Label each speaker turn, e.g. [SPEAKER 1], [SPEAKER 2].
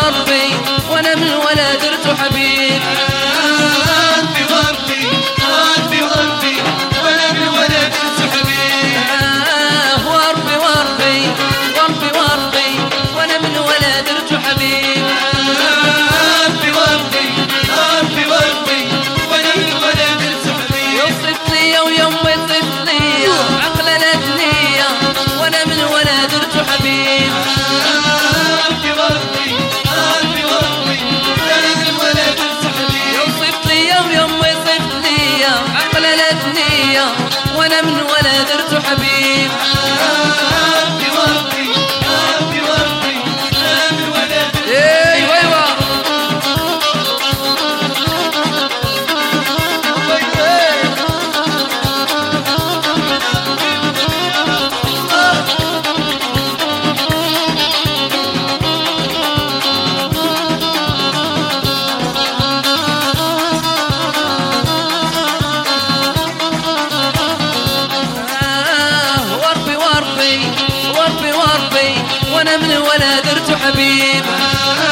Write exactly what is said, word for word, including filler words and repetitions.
[SPEAKER 1] وربي وانا من الولد درت حبيب.
[SPEAKER 2] وربي وربي وربي وربي وانا من الولد درت حبيب.
[SPEAKER 1] وربي وربي وربي وربي وانا من الولد درت حبيب.
[SPEAKER 2] وربي وربي وربي وربي وانا من الولد درت حبيب.
[SPEAKER 1] يوصف لي ويوم يصف لي عقلة نية وانا من الولد درت حبيب.
[SPEAKER 2] وربي وربي وربي وربي وانا من الولد درت حبيب.
[SPEAKER 1] يوصف لي ويوم يصف لي عقلة نية وانا من الولد درت حبيب.
[SPEAKER 2] وربي وربي وربي وربي وانا من الولد درت
[SPEAKER 1] ايوه ايوه وانا من الولد درت حبيب.